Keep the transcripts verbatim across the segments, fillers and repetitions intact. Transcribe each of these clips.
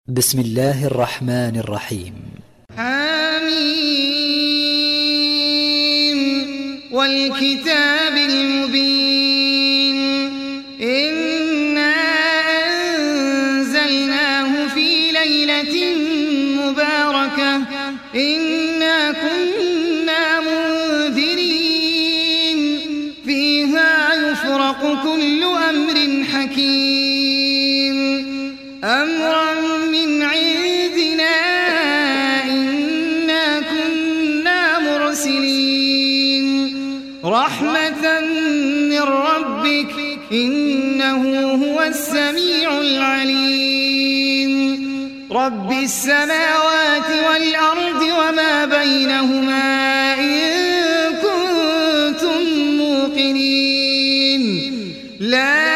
بسم الله الرحمن الرحيم. حميم والكتاب المبين إنا أنزلناه في ليلة مباركة إنا كنا منذرين فيها يفرق كل أمر حكيم أمرا من عندنا إنا كنا مرسلين رحمة من ربك إنه هو السميع العليم رب السماوات والأرض وما بينهما إن كنتم موقنين لا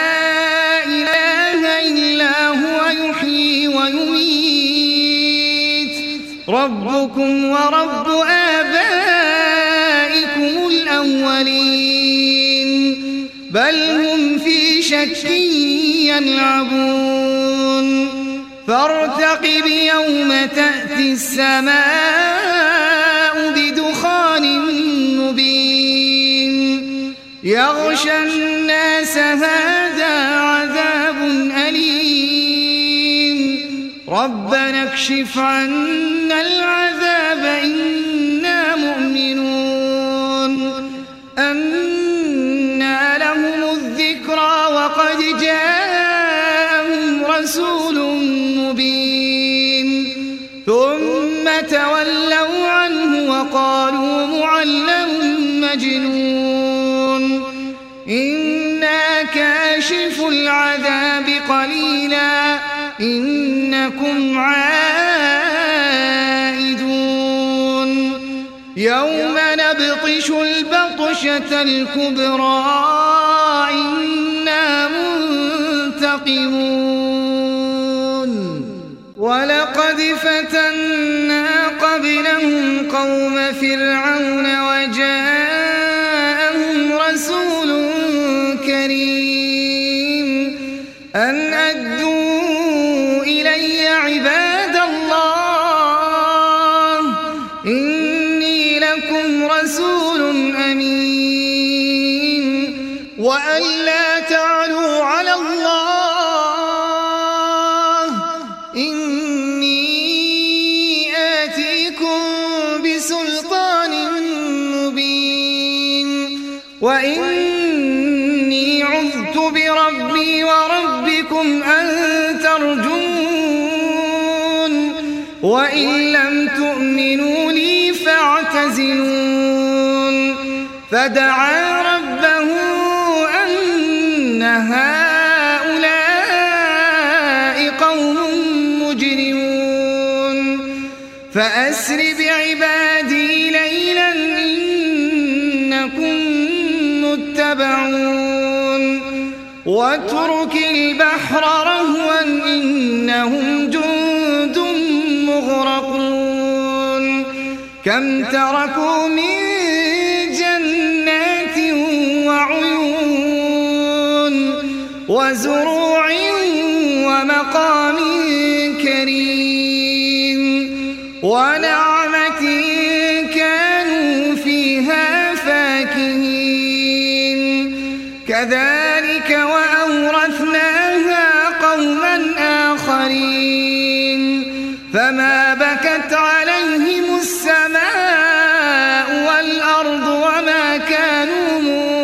ربكم ورب آبائكم الأولين بل هم في شك يلعبون فارتقب يوم تأتي السماء بدخان مبين يغشى الناس هذا عذاب أليم ربنا اكشف عنا العذاب إنا مؤمنون أنى لهم الذكرى وقد جاءهم رسول مبين ثم تولوا عنه وقالوا معلم مجنون إنا كاشف العذاب قليلا إنكم عائدون يوم نبطش البطشة الكبرى إنا منتقمون ولقد فتنا قبلهم قوم فرعون وجاءهم رسول كريم أن أدوا إلي عباد الله إني لكم رسول أمين وأن لا تعلوا على الله إني آتيكم بسلطان مبين وإني عذت بربي وربكم أن ترجون وإن لم تؤمنوا لي فاعتزلون فدعا ربه أن هؤلاء قوم مجرمون فأسر بعبادي ليلا إنكم متبعون واترك البحر رهوا إنهم جند مغرقون كم تركوا من جنات وعيون وزروع ومقام كريم ونعمة كانوا فيها فاكهين كذلك وأورثناها قوما آخرين فما بكت عليهم السماء والأرض وما كانوا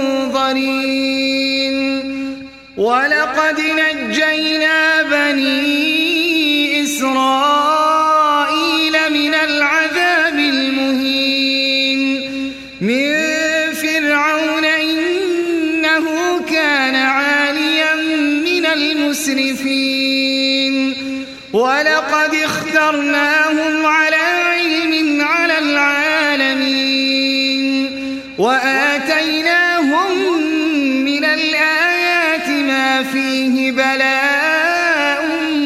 منظرين ولقد نجينا بني إسرائيل من العذاب المهين من فرعون إنه كان عاليا من المسرفين ولقد اخترناهم على علم على العالمين وآتيناهم من الآيات ما فيه بلاء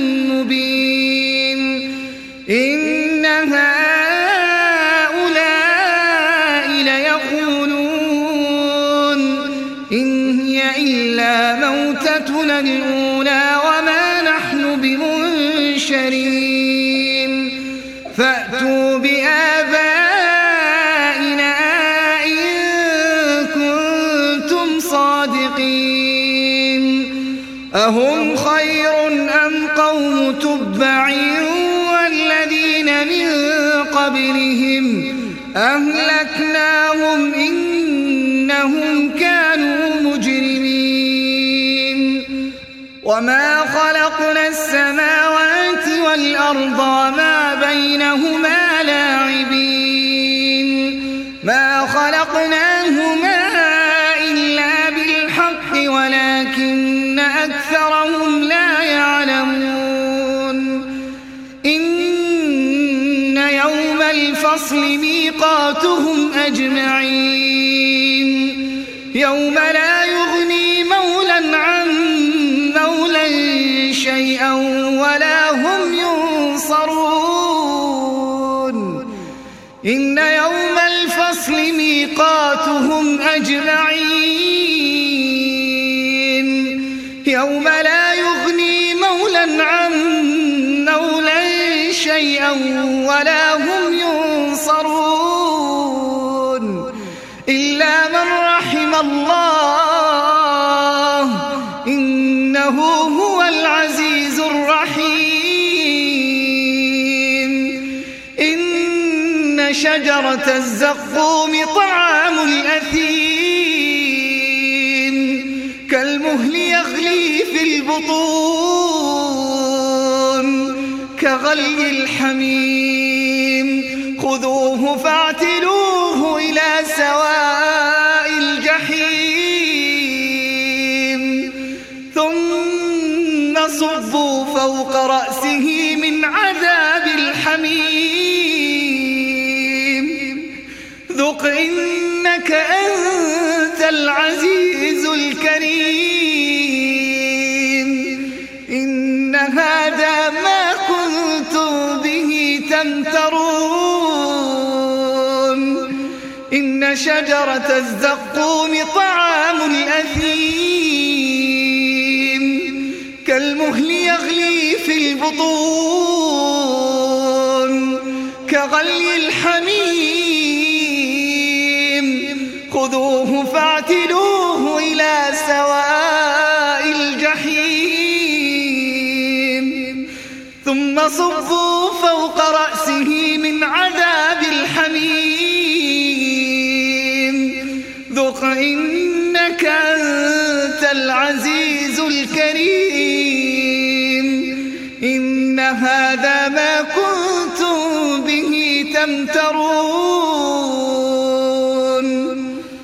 مبين إن هؤلاء ليقولون إن هي إلا موتتنا الأولى وما نحن بمنشرين فأتوا بآبائنا إن كنتم صادقين أهم خير أم قوم تبع والذين من قبلهم أهلكناهم إنهم كانوا مجرمين وما خلقنا السماوات والأرض وما بينهما لاعبين ما خلقناهما إلا بالحق ولكن أكثرهم لا يعلمون إن يوم الفصل ميقاتهم أجمعين يوم لا يغني مولا عن مولا شيئا ولا هم ينصرون إن يوم الفصل ميقاتهم أجمعين يوم لا يغني مولا عن مولا شيئا ولا هم ينصرون إلا من رحم الله إنه هو العزيز الرحيم إن شجرة الزقوم طعام الأثيم كالمهل يغلي في البطون كغلي الحميم خذوه فاعتلوه إلى سواء الجحيم ثم صبوا فوق رأسه من عذاب الحميم ذق إنك أنت العزيز الكريم إن هذا ما كنتم به تمترون إن شجرة الزقوم طعام الأثيم كالمهل يغلي في البطون كغلي الحميم خذوه فاعتلوه إلى سواء الجحيم ثم صبوا فوق رأسه من عذاب الحميم ذق إنك أنت العزيز الكريم إن هذا ما كنتم به تمترون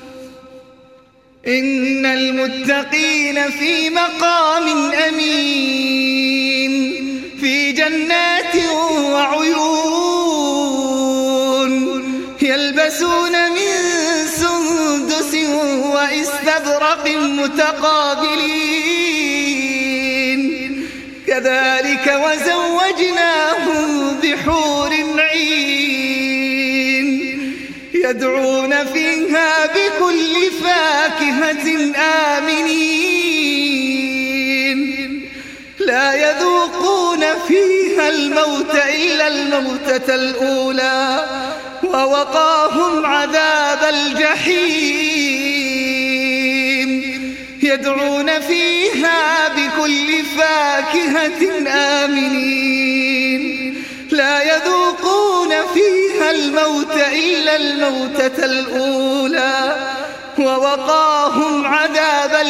إن المتقين في مقام أمين في جنات وعيون يلبسون من سندس واستبرق متقابلين كذلك وزوجناهم بحور عين يدعون فيها بكل فاكهة آمنين لا يذوقون فيها الموت إلا الموتة الأولى ووقاهم عذاب الجحيم يدعون فيها بكل فاكهة آمنين لا يذوقون فيها الموت إلا الموتة الأولى ووقاهم عذاب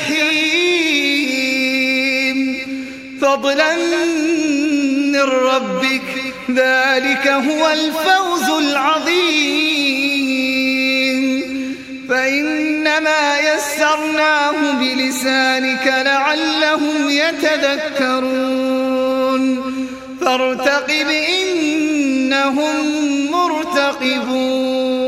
الجحيم فضلا من ربك ذلك هو الفوز العظيم فإنما يسرناه بلسانك لعلهم يتذكرون فارتقب إنهم مرتقبون